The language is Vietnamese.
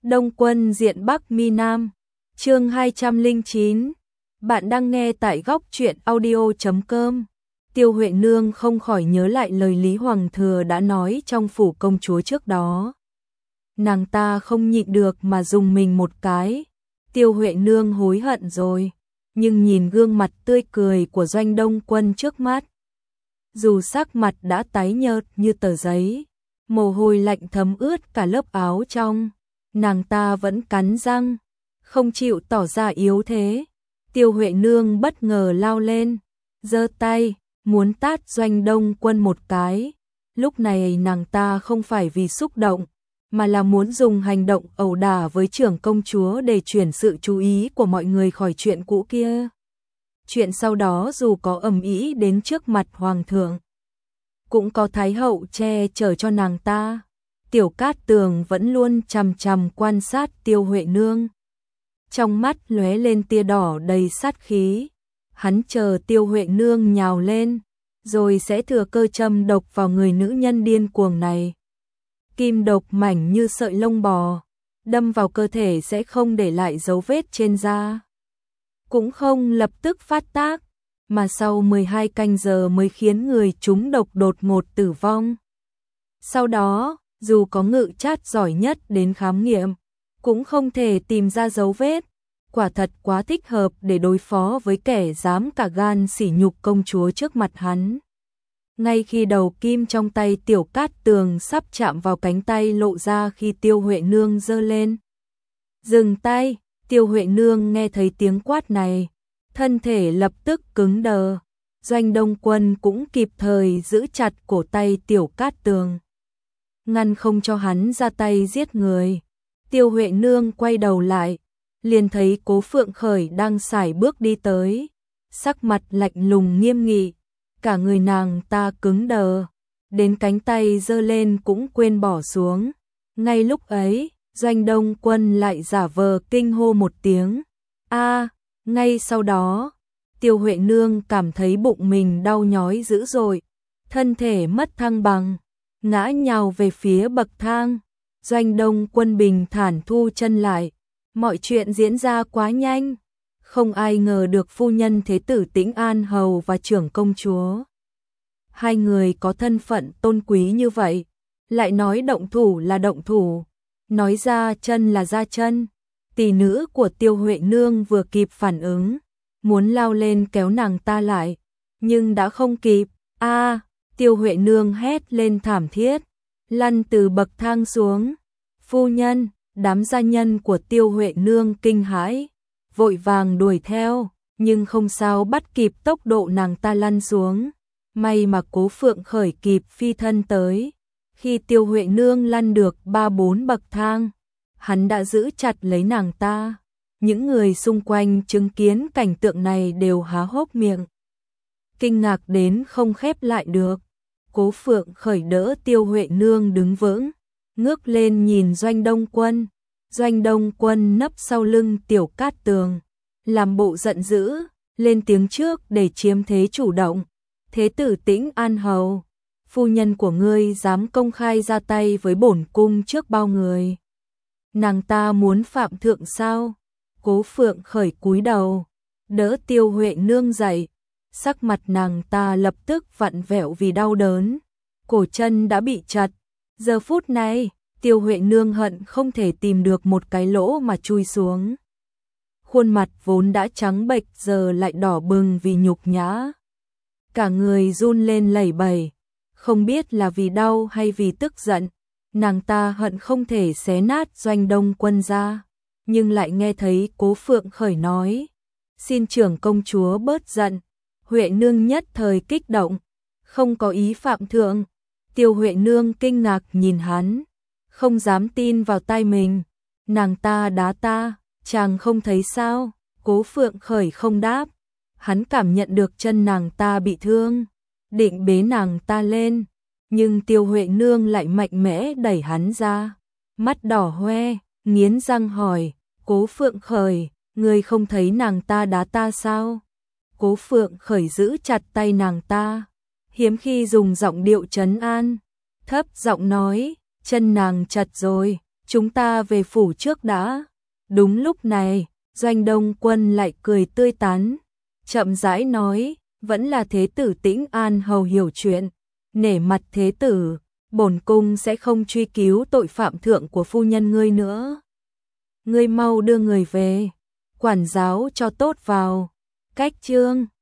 Đông Quân diện Bắc Mi Nam, chương 209. Bạn đang nghe tại góc truyện audio.com. Tiêu Huệ Nương không khỏi nhớ lại lời Lý Hoàng Thừa đã nói trong phủ công chúa trước đó. Nàng ta không nhịn được mà dùng mình một cái. Tiêu Huệ Nương hối hận rồi, nhưng nhìn gương mặt tươi cười của Doanh Đông Quân trước mắt, dù sắc mặt đã tái nhợt như tờ giấy, mồ hôi lạnh thấm ướt cả lớp áo trong, nàng ta vẫn cắn răng, không chịu tỏ ra yếu thế. Tiêu Huệ Nương bất ngờ lao lên, giơ tay, muốn tát Doanh Đông Quân một cái. Lúc này nàng ta không phải vì xúc động, mà là muốn dùng hành động ẩu đả với trưởng công chúa để chuyển sự chú ý của mọi người khỏi chuyện cũ kia. Chuyện sau đó dù có ầm ĩ đến trước mặt hoàng thượng, cũng có thái hậu che chở cho nàng ta. Tiểu Cát Tường vẫn luôn chằm chằm quan sát Tiêu Huệ Nương, trong mắt lóe lên tia đỏ đầy sát khí. Hắn chờ Tiêu Huệ Nương nhào lên, rồi sẽ thừa cơ châm độc vào người nữ nhân điên cuồng này. Kim độc mảnh như sợi lông bò, đâm vào cơ thể sẽ không để lại dấu vết trên da, cũng không lập tức phát tác, mà sau 12 canh giờ mới khiến người trúng độc đột ngột tử vong. Sau đó, dù có ngự trát giỏi nhất đến khám nghiệm, cũng không thể tìm ra dấu vết. Quả thật quá thích hợp để đối phó với kẻ dám cả gan sỉ nhục công chúa trước mặt hắn. Ngay khi đầu kim trong tay Tiểu Cát Tường sắp chạm vào cánh tay lộ ra khi Tiêu Huệ Nương giơ lên. Dừng tay. Tiêu Huệ Nương nghe thấy tiếng quát này, thân thể lập tức cứng đờ. Doanh Đông Quân cũng kịp thời giữ chặt cổ tay Tiểu Cát Tường, ngăn không cho hắn ra tay giết người. Tiêu Huệ Nương quay đầu lại, liền thấy Cố Phượng Khởi đang sải bước đi tới, sắc mặt lạnh lùng nghiêm nghị, cả người nàng ta cứng đờ, đến cánh tay giơ lên cũng quên bỏ xuống. Ngay lúc ấy, Doanh Đông Quân lại giả vờ kinh hô một tiếng, "A!" Ngay sau đó, Tiêu Huệ Nương cảm thấy bụng mình đau nhói dữ dội, thân thể mất thăng bằng, ngã nhào về phía bậc thang. Doanh Đông Quân bình thản thu chân lại, mọi chuyện diễn ra quá nhanh, không ai ngờ được phu nhân thế tử Tĩnh An Hầu và trưởng công chúa, hai người có thân phận tôn quý như vậy, lại nói động thủ là động thủ, nói ra chân là ra chân. Tỷ nữ của Tiêu Huệ Nương vừa kịp phản ứng, muốn lao lên kéo nàng ta lại, nhưng đã không kịp. "A!" Tiêu Huệ Nương hét lên thảm thiết, lăn từ bậc thang xuống. "Phu nhân!" Đám gia nhân của Tiêu Huệ Nương kinh hãi, vội vàng đuổi theo, nhưng không sao bắt kịp tốc độ nàng ta lăn xuống. May mà Cố Phượng Khởi kịp phi thân tới. Khi Tiêu Huệ Nương lăn được 3-4 bậc thang, hắn đã giữ chặt lấy nàng ta. Những người xung quanh chứng kiến cảnh tượng này đều há hốc miệng, kinh ngạc đến không khép lại được. Cố Phượng Khởi đỡ Tiêu Huệ Nương đứng vững, ngước lên nhìn Doanh Đông Quân. Doanh Đông Quân nấp sau lưng Tiểu Cát Tường, làm bộ giận dữ, lên tiếng trước để chiếm thế chủ động. "Thế tử Tĩnh An Hầu, phu nhân của ngươi dám công khai ra tay với bổn cung trước bao người. Nàng ta muốn phạm thượng sao?" Cố Phượng Khởi cúi đầu, đỡ Tiêu Huệ Nương dậy, sắc mặt nàng ta lập tức vặn vẹo vì đau đớn, cổ chân đã bị chặt. Giờ phút này, Tiêu Huệ Nương hận không thể tìm được một cái lỗ mà chui xuống. Khuôn mặt vốn đã trắng bệch giờ lại đỏ bừng vì nhục nhã. Cả người run lên lẩy bẩy, không biết là vì đau hay vì tức giận. Nàng ta hận không thể xé nát Doanh Đông Quân ra, nhưng lại nghe thấy Cố Phượng Khởi nói, "Xin trưởng công chúa bớt giận." Huệ Nương nhất thời kích động, không có ý phạm thượng. Tiêu Huệ Nương kinh ngạc nhìn hắn, không dám tin vào tai mình. "Nàng ta đá ta, chàng không thấy sao?" Cố Phượng Khởi không đáp. Hắn cảm nhận được chân nàng ta bị thương, định bế nàng ta lên, nhưng Tiêu Huệ Nương lại mạnh mẽ đẩy hắn ra, mắt đỏ hoe, nghiến răng hỏi, "Cố Phượng Khởi, ngươi không thấy nàng ta đá ta sao?" Cố Phượng Khởi giữ chặt tay nàng ta, hiếm khi dùng giọng điệu trấn an, thấp giọng nói, "Chân nàng chật rồi, chúng ta về phủ trước đã. Đúng lúc này, Doanh Đông Quân lại cười tươi tắn, chậm rãi nói, vẫn là thế tử Tĩnh An hầu hiểu chuyện, nể mặt thế tử, bổn cung sẽ không truy cứu tội phạm thượng của phu nhân ngươi nữa. Ngươi mau đưa người về, quản giáo cho tốt vào. Cách chương